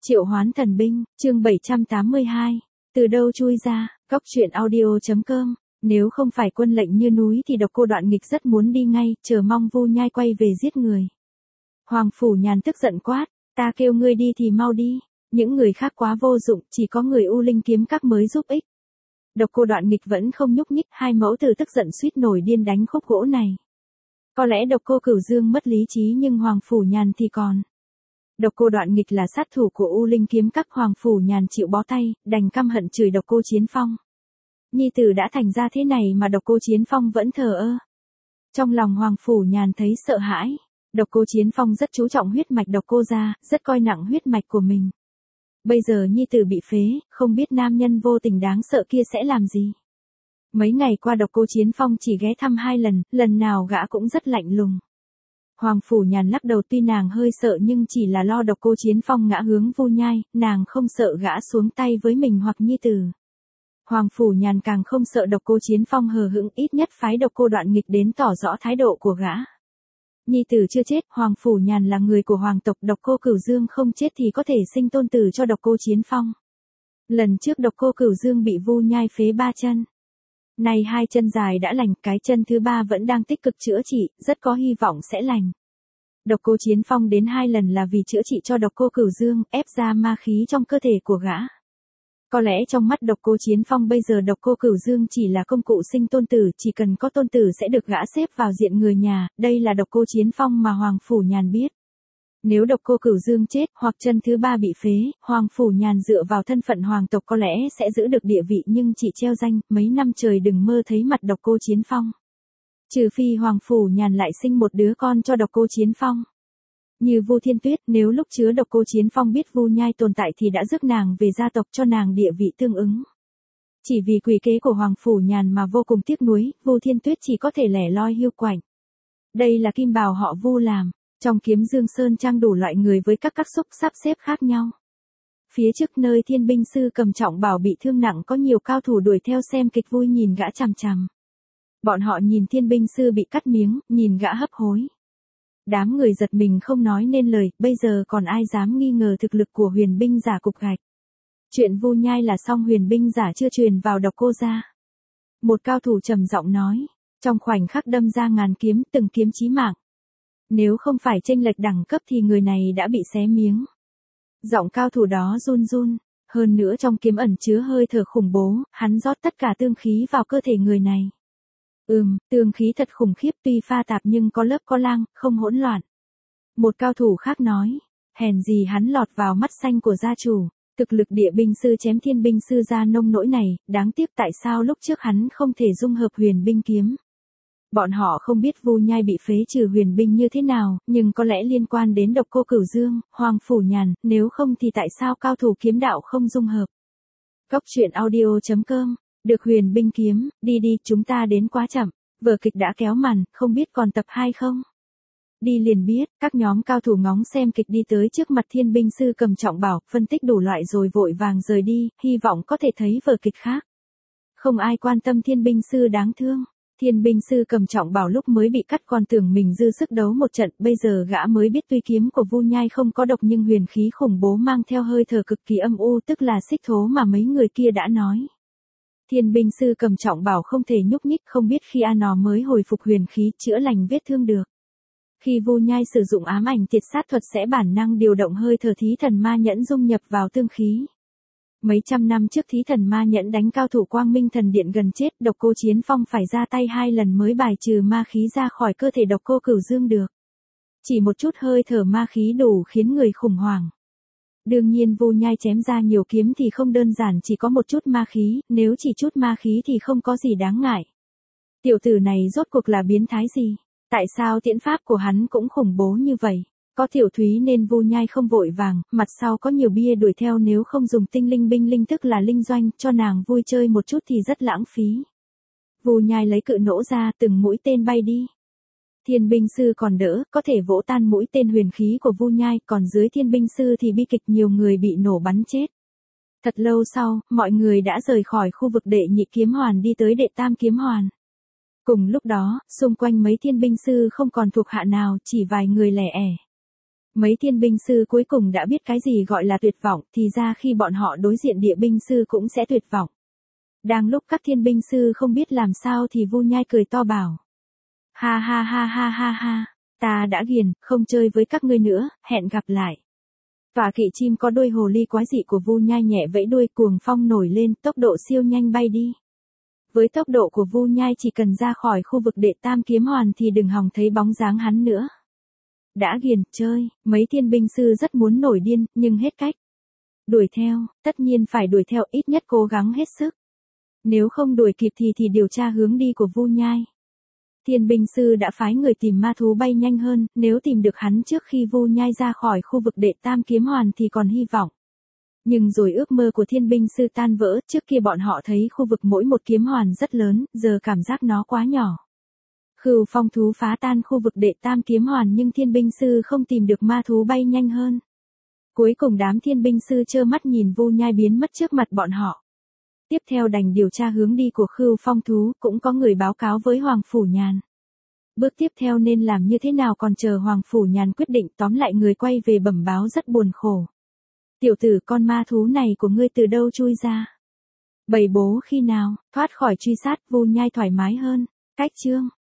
Triệu Hoán Thần Binh, chương 782. Từ đâu chui ra, Cóc truyện audio.com. Nếu không phải quân lệnh như núi thì Độc Cô Đoạn Nghịch rất muốn đi ngay, chờ mong Vu Nhai quay về giết người. Hoàng Phủ Nhàn tức giận quát, ta kêu ngươi đi thì mau đi, những người khác quá vô dụng, chỉ có người U Linh kiếm các mới giúp ích. Độc Cô Đoạn Nghịch vẫn không nhúc nhích, hai mẫu tử tức giận suýt nổi điên đánh khúc gỗ này. Có lẽ Độc Cô Cửu Dương mất lý trí nhưng Hoàng Phủ Nhàn thì còn. Độc Cô Đoạn Nghịch là sát thủ của U Linh kiếm các, Hoàng Phủ Nhàn chịu bó tay, đành căm hận chửi Độc Cô Chiến Phong. Nhi tử đã thành ra thế này mà Độc Cô Chiến Phong vẫn thờ ơ. Trong lòng Hoàng Phủ Nhàn thấy sợ hãi. Độc Cô Chiến Phong rất chú trọng huyết mạch Độc Cô gia, rất coi nặng huyết mạch của mình. Bây giờ nhi tử bị phế, không biết nam nhân vô tình đáng sợ kia sẽ làm gì. Mấy ngày qua Độc Cô Chiến Phong chỉ ghé thăm 2 lần, lần nào gã cũng rất lạnh lùng. Hoàng Phủ Nhàn lắc đầu, tuy nàng hơi sợ nhưng chỉ là lo Độc Cô Chiến Phong ngã hướng Vu Nhai, nàng không sợ gã xuống tay với mình hoặc nhi tử. Hoàng Phủ Nhàn càng không sợ Độc Cô Chiến Phong hờ hững, ít nhất phái Độc Cô Đoạn Nghịch đến tỏ rõ thái độ của gã. Nhi tử chưa chết, Hoàng Phủ Nhàn là người của hoàng tộc, Độc Cô Cửu Dương không chết thì có thể sinh tôn tử cho Độc Cô Chiến Phong. Lần trước Độc Cô Cửu Dương bị Vu Nhai phế 3 chân. Nay 2 chân dài đã lành, cái chân thứ 3 vẫn đang tích cực chữa trị, rất có hy vọng sẽ lành. Độc Cô Chiến Phong đến 2 lần là vì chữa trị cho Độc Cô Cửu Dương, ép ra ma khí trong cơ thể của gã. Có lẽ trong mắt Độc Cô Chiến Phong bây giờ Độc Cô Cửu Dương chỉ là công cụ sinh tôn tử, chỉ cần có tôn tử sẽ được gã xếp vào diện người nhà, đây là Độc Cô Chiến Phong mà Hoàng Phủ Nhàn biết. Nếu Độc Cô Cửu Dương chết, hoặc chân thứ 3 bị phế, Hoàng Phủ Nhàn dựa vào thân phận hoàng tộc có lẽ sẽ giữ được địa vị nhưng chỉ treo danh, mấy năm trời đừng mơ thấy mặt Độc Cô Chiến Phong. Trừ phi Hoàng Phủ Nhàn lại sinh một đứa con cho Độc Cô Chiến Phong. Như Vu Thiên Tuyết, nếu lúc chứa Độc Cô Chiến Phong biết Vu Nhai tồn tại thì đã rước nàng về gia tộc cho nàng địa vị tương ứng. Chỉ vì quỷ kế của Hoàng Phủ Nhàn mà vô cùng tiếc nuối, Vu Thiên Tuyết chỉ có thể lẻ loi hiu quạnh. Đây là kim bào họ Vu làm, trong Kiếm Dương Sơn trang đủ loại người với các xúc sắp xếp khác nhau. Phía trước nơi Thiên binh sư Cầm Trọng Bảo bị thương nặng có nhiều cao thủ đuổi theo xem kịch vui nhìn gã chằm chằm. Bọn họ nhìn Thiên binh sư bị cắt miếng, nhìn gã hấp hối. Đám người giật mình không nói nên lời, bây giờ còn ai dám nghi ngờ thực lực của huyền binh giả cục gạch. Chuyện Vu Nhai là xong, huyền binh giả chưa truyền vào Độc Cô gia. Một cao thủ trầm giọng nói, trong khoảnh khắc đâm ra ngàn kiếm, từng kiếm chí mạng. Nếu không phải chênh lệch đẳng cấp thì người này đã bị xé miếng. Giọng cao thủ đó run run, hơn nữa trong kiếm ẩn chứa hơi thở khủng bố, hắn rót tất cả tương khí vào cơ thể người này. Tương khí thật khủng khiếp, tuy pha tạp nhưng có lớp có lang, không hỗn loạn. Một cao thủ khác nói, hèn gì hắn lọt vào mắt xanh của gia chủ, thực lực địa binh sư chém thiên binh sư ra nông nỗi này, đáng tiếc tại sao lúc trước hắn không thể dung hợp huyền binh kiếm. Bọn họ không biết Vu Nhai bị phế trừ huyền binh như thế nào, nhưng có lẽ liên quan đến Độc Cô Cửu Dương, Hoàng Phủ Nhàn, nếu không thì tại sao cao thủ kiếm đạo không dung hợp. Cóc truyện audio.com. Được huyền binh kiếm, đi chúng ta đến quá chậm, vở kịch đã kéo màn, không biết còn tập 2 không? Đi liền biết, các nhóm cao thủ ngóng xem kịch đi tới trước mặt Thiên binh sư Cầm Trọng Bảo, phân tích đủ loại rồi vội vàng rời đi, hy vọng có thể thấy vở kịch khác. Không ai quan tâm Thiên binh sư đáng thương. Thiên binh sư Cầm Trọng Bảo lúc mới bị cắt còn tưởng mình dư sức đấu một trận, bây giờ gã mới biết tuy kiếm của Vu Nhai không có độc nhưng huyền khí khủng bố mang theo hơi thở cực kỳ âm u, tức là xích thố mà mấy người kia đã nói. Thiên binh sư Cầm Trọng Bảo không thể nhúc nhích, không biết khi nó mới hồi phục huyền khí, chữa lành vết thương được. Khi Vu Nhai sử dụng ám ảnh tiệt sát thuật sẽ bản năng điều động hơi thở Thí Thần Ma Nhẫn dung nhập vào tương khí. Mấy trăm năm trước Thí Thần Ma Nhẫn đánh cao thủ Quang Minh Thần Điện gần chết, Độc Cô Chiến Phong phải ra tay 2 lần mới bài trừ ma khí ra khỏi cơ thể Độc Cô Cửu Dương được. Chỉ một chút hơi thở ma khí đủ khiến người khủng hoảng. Đương nhiên Vu Nhai chém ra nhiều kiếm thì không đơn giản chỉ có một chút ma khí, nếu chỉ chút ma khí thì không có gì đáng ngại. Tiểu tử này rốt cuộc là biến thái gì? Tại sao tiễn pháp của hắn cũng khủng bố như vậy? Có tiểu thúy nên Vu Nhai không vội vàng, mặt sau có nhiều bia đuổi theo, nếu không dùng tinh linh binh linh tức là linh doanh, cho nàng vui chơi một chút thì rất lãng phí. Vu Nhai lấy cự nỗ ra, từng mũi tên bay đi. Thiên binh sư còn đỡ, có thể vỗ tan mũi tên huyền khí của Vu Nhai, còn dưới thiên binh sư thì bi kịch, nhiều người bị nổ bắn chết. Thật lâu sau, mọi người đã rời khỏi khu vực đệ nhị kiếm hoàn đi tới đệ tam kiếm hoàn. Cùng lúc đó, xung quanh mấy thiên binh sư không còn thuộc hạ nào, chỉ vài người lẻ ẻ. Mấy thiên binh sư cuối cùng đã biết cái gì gọi là tuyệt vọng, thì ra khi bọn họ đối diện địa binh sư cũng sẽ tuyệt vọng. Đang lúc các thiên binh sư không biết làm sao thì Vu Nhai cười to bảo. Ha ha ha ha ha ha, ta đã ghiền, không chơi với các ngươi nữa, hẹn gặp lại. Tọa kỵ chim có đuôi hồ ly quái dị của Vu Nhai nhẹ vẫy đuôi, cuồng phong nổi lên, tốc độ siêu nhanh bay đi. Với tốc độ của Vu Nhai chỉ cần ra khỏi khu vực đệ tam kiếm hoàn thì đừng hòng thấy bóng dáng hắn nữa. Đã ghiền, chơi, mấy thiên binh sư rất muốn nổi điên, nhưng hết cách. Đuổi theo, tất nhiên phải đuổi theo, ít nhất cố gắng hết sức. Nếu không đuổi kịp thì điều tra hướng đi của Vu Nhai. Thiên binh sư đã phái người tìm ma thú bay nhanh hơn, nếu tìm được hắn trước khi Vu Nhai ra khỏi khu vực đệ tam kiếm hoàn thì còn hy vọng. Nhưng rồi ước mơ của thiên binh sư tan vỡ, trước kia bọn họ thấy khu vực mỗi một kiếm hoàn rất lớn, giờ cảm giác nó quá nhỏ. Khưu phong thú phá tan khu vực đệ tam kiếm hoàn nhưng thiên binh sư không tìm được ma thú bay nhanh hơn. Cuối cùng đám thiên binh sư trơ mắt nhìn Vu Nhai biến mất trước mặt bọn họ. Tiếp theo đành điều tra hướng đi của Khưu phong thú, cũng có người báo cáo với Hoàng Phủ Nhàn. Bước tiếp theo nên làm như thế nào còn chờ Hoàng Phủ Nhàn quyết định, tóm lại người quay về bẩm báo rất buồn khổ. Tiểu tử, con ma thú này của ngươi từ đâu chui ra? Bầy bố khi nào, thoát khỏi truy sát, Vu Nhai thoải mái hơn. Cách chương